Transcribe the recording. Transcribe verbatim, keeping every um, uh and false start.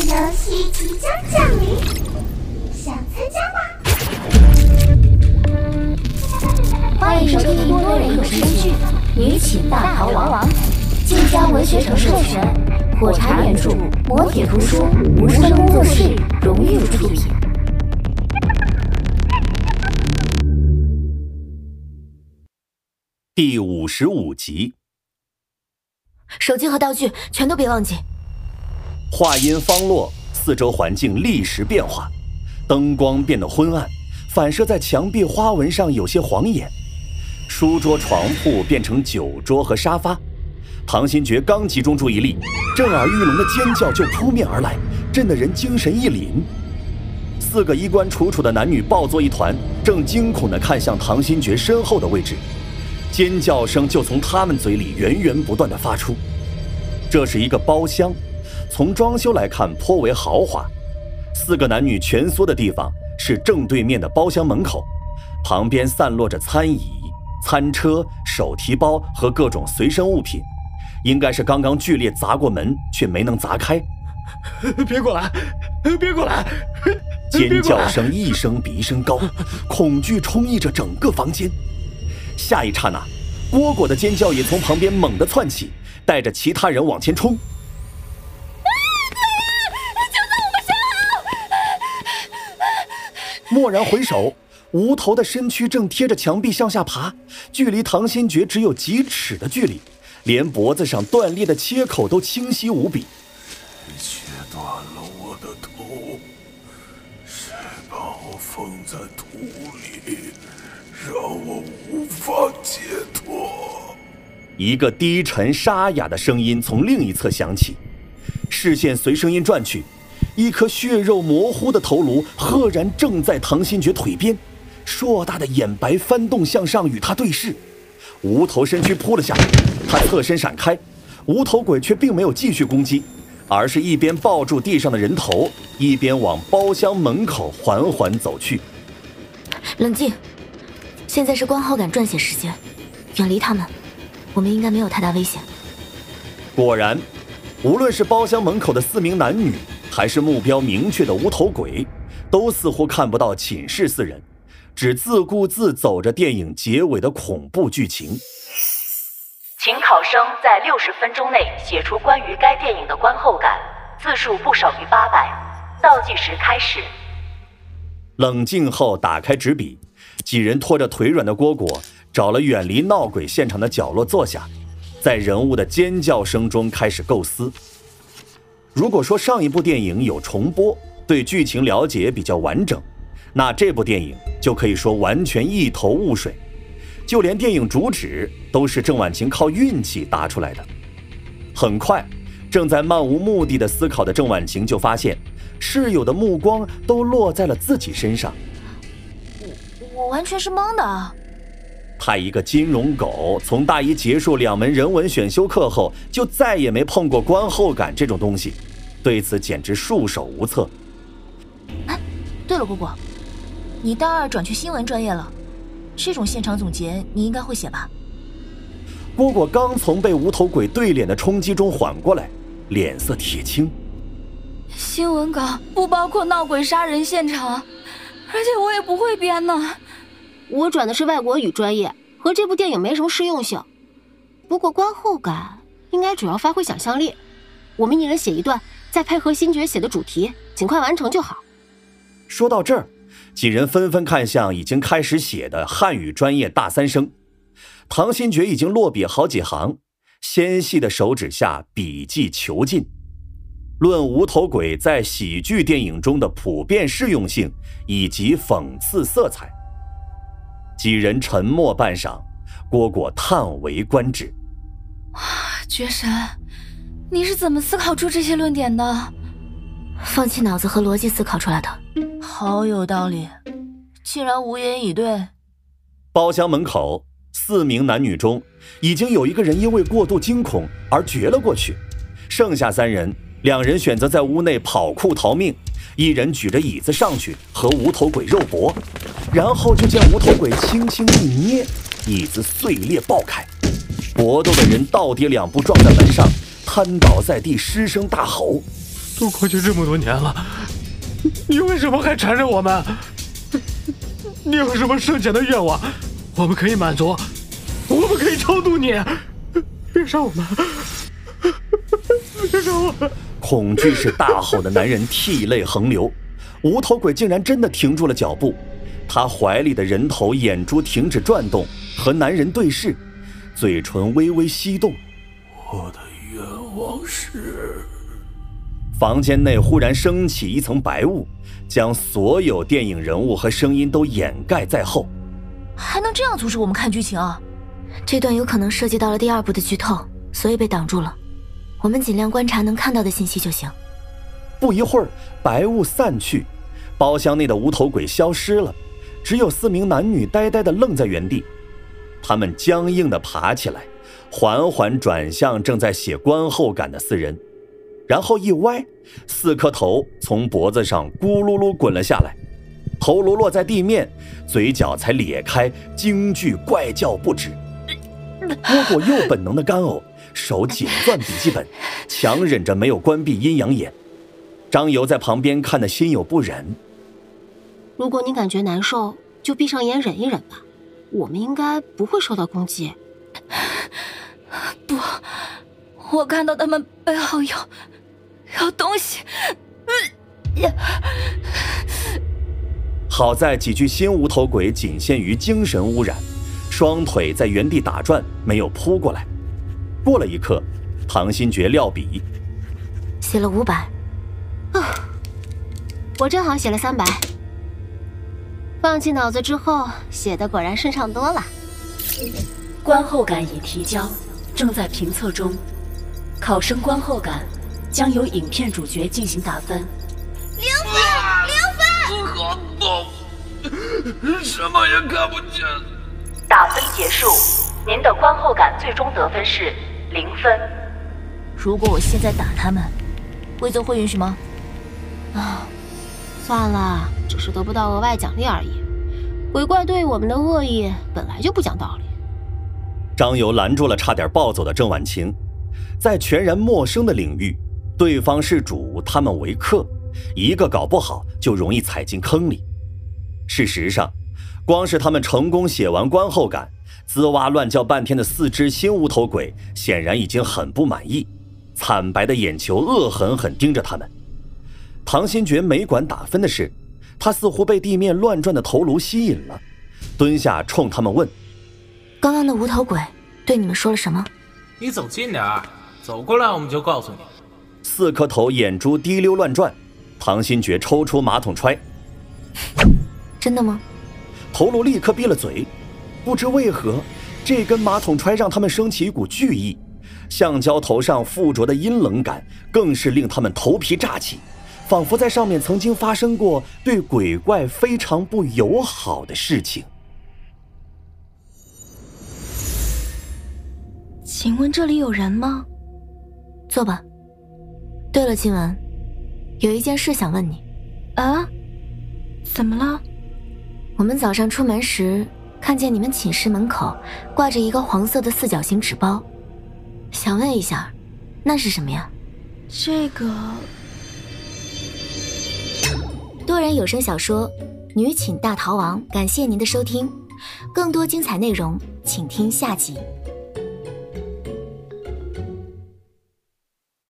游戏即将降临，想参加吗？ 欢迎收听多人有声剧《女寝大逃亡》，晋江文学城授权，火柴原著，磨铁图书，无声工作室荣誉出品。 第五十五集。 手机和道具全都别忘记。 话音方落，四周环境立时变化，灯光变得昏暗，反射在墙壁花纹上有些晃眼。书桌床铺变成酒桌和沙发。唐新觉刚集中注意力，震耳欲聋的尖叫就扑面而来，震得人精神一凛。四个衣冠楚楚的男女抱作一团，正惊恐地看向唐新觉身后的位置。尖叫声就从他们嘴里源源不断地发出。这是一个包厢，从装修来看颇为豪华。四个男女蜷缩的地方是正对面的包厢门口，旁边散落着餐椅、餐车、手提包和各种随身物品，应该是刚刚剧烈砸过门却没能砸开。 别过来，别过来！ 尖叫声一声比一声高，恐惧充溢着整个房间。下一刹那，蝈蝈的尖叫也从旁边猛地窜起，带着其他人往前冲。蓦然回首，无头的身躯正贴着墙壁向下爬，距离唐新觉只有几尺的距离，连脖子上断裂的切口都清晰无比。 切断了我的头，谁把我封在土里，让我无法解脱。 一个低沉沙哑的声音从另一侧响起，视线随声音转去，一颗血肉模糊的头颅赫然正在唐新觉腿边，硕大的眼白翻动向上与他对视。无头身躯扑了下来，他侧身闪开，无头鬼却并没有继续攻击，而是一边抱住地上的人头，一边往包厢门口缓缓走去。 冷静，现在是观后感撰写时间，远离他们，我们应该没有太大危险。 果然，无论是包厢门口的四名男女，还是目标明确的无头鬼，都似乎看不到寝室四人，只自顾自走着电影结尾的恐怖剧情。 请考生在六十分钟内写出关于该电影的观后感，字数不少于八百。倒计时开始。 冷静后打开纸笔，几人拖着腿软的蝈蝈找了远离闹鬼现场的角落坐下，在人物的尖叫声中开始构思。如果说上一部电影有重播，对剧情了解比较完整，那这部电影就可以说完全一头雾水，就连电影主旨都是郑婉晴靠运气搭出来的。很快，正在漫无目的的思考的郑婉晴就发现，室友的目光都落在了自己身上。 我我完全是懵的。 他一个金融狗，从大一结束两门人文选修课后，就再也没碰过观后感这种东西，对此简直束手无策。 哎，对了，蝈蝈，你大二转去新闻专业了，这种现场总结你应该会写吧？ 蝈蝈刚从被无头鬼对脸的冲击中缓过来，脸色铁青。 新闻稿不包括闹鬼杀人现场，而且我也不会编呢。 我转的是外国语专业，和这部电影没什么适用性。不过观后感应该主要发挥想象力，我们一人写一段，再配合新觉写的主题，尽快完成就好。 说到这儿，几人纷纷看向已经开始写的汉语专业大三生。唐新觉已经落笔好几行，纤细的手指下笔迹遒劲，论无头鬼在喜剧电影中的普遍适用性以及讽刺色彩。几人沉默半晌，蝈蝈叹为观止。 绝神，你是怎么思考出这些论点的？ 放弃脑子和逻辑思考出来的。 好有道理，竟然无言以对。 包厢门口，四名男女中，已经有一个人因为过度惊恐而绝了过去，剩下三人，两人选择在屋内跑酷逃命，一人举着椅子上去和无头鬼肉搏，然后就见无头鬼轻轻一捏，椅子碎裂爆开，搏斗的人倒跌两步撞在门上，瘫倒在地，失声大吼。 都过去这么多年了，你为什么还缠着我们？你有什么深浅的愿望，我们可以满足，我们可以超度你。别杀我们！别杀我们！ 恐惧是大吼的男人涕泪横流，无头鬼竟然真的停住了脚步，他怀里的人头眼珠停止转动，和男人对视，嘴唇微微翕动。 我的愿望是…… 房间内忽然升起一层白雾，将所有电影人物和声音都掩盖在后。 还能这样阻止我们看剧情啊？ 这段有可能涉及到了第二部的剧透，所以被挡住了。我们尽量观察能看到的信息就行。 不一会儿，白雾散去，包厢内的无头鬼消失了，只有四名男女呆呆地愣在原地。他们僵硬地爬起来，缓缓转向正在写观后感的四人，然后一歪，四颗头从脖子上咕噜噜滚了下来，头颅落在地面，嘴角才咧开，惊惧怪叫不止。倭国又本能的干呕，手紧攥笔记本，强忍着没有关闭阴阳眼。张游在旁边看得心有不忍。 如果你感觉难受，就闭上眼忍一忍吧，我们应该不会受到攻击。 不，我看到他们背后有有东西。 好在几具新无头鬼仅限于精神污染，双腿在原地打转，没有扑过来。过了一刻，唐新觉撂笔， 写了五百。 啊，我正好写了三百。放弃脑子之后，写的果然顺畅多了。 观后感已提交，正在评测中。考生观后感将由影片主角进行打分。 零分，零分！ 好痛，什么也看不见。 打分结束，您的观后感最终得分是零分。 如果我现在打他们，规则会允许吗？ 啊，算了，只是得不到额外奖励而已。鬼怪对我们的恶意本来就不讲道理。 张游拦住了差点暴走的郑婉晴。在全然陌生的领域，对方是主，他们为客，一个搞不好就容易踩进坑里。事实上，光是他们成功写完观后感，滋哇乱叫半天的四只新无头鬼显然已经很不满意，惨白的眼球恶狠狠盯着他们。唐新觉没管打分的事，他似乎被地面乱转的头颅吸引了，蹲下冲他们问： 刚刚的无头鬼对你们说了什么？ 你走近点儿，走过来我们就告诉你。 四颗头眼珠滴溜乱转，唐新觉抽出马桶揣。 真的吗？ 头颅立刻闭了嘴。不知为何，这根马桶揣让他们升起一股惧意，橡胶头上附着的阴冷感更是令他们头皮炸起，仿佛在上面曾经发生过对鬼怪非常不友好的事情。 请问这里有人吗？坐吧。对了，今晚有一件事想问你。啊？怎么了？我们早上出门时看见你们寝室门口挂着一个黄色的四角形纸包，想问一下，那是什么呀？这个……多人有声小说《女寝大逃亡》，感谢您的收听，更多精彩内容请听下集。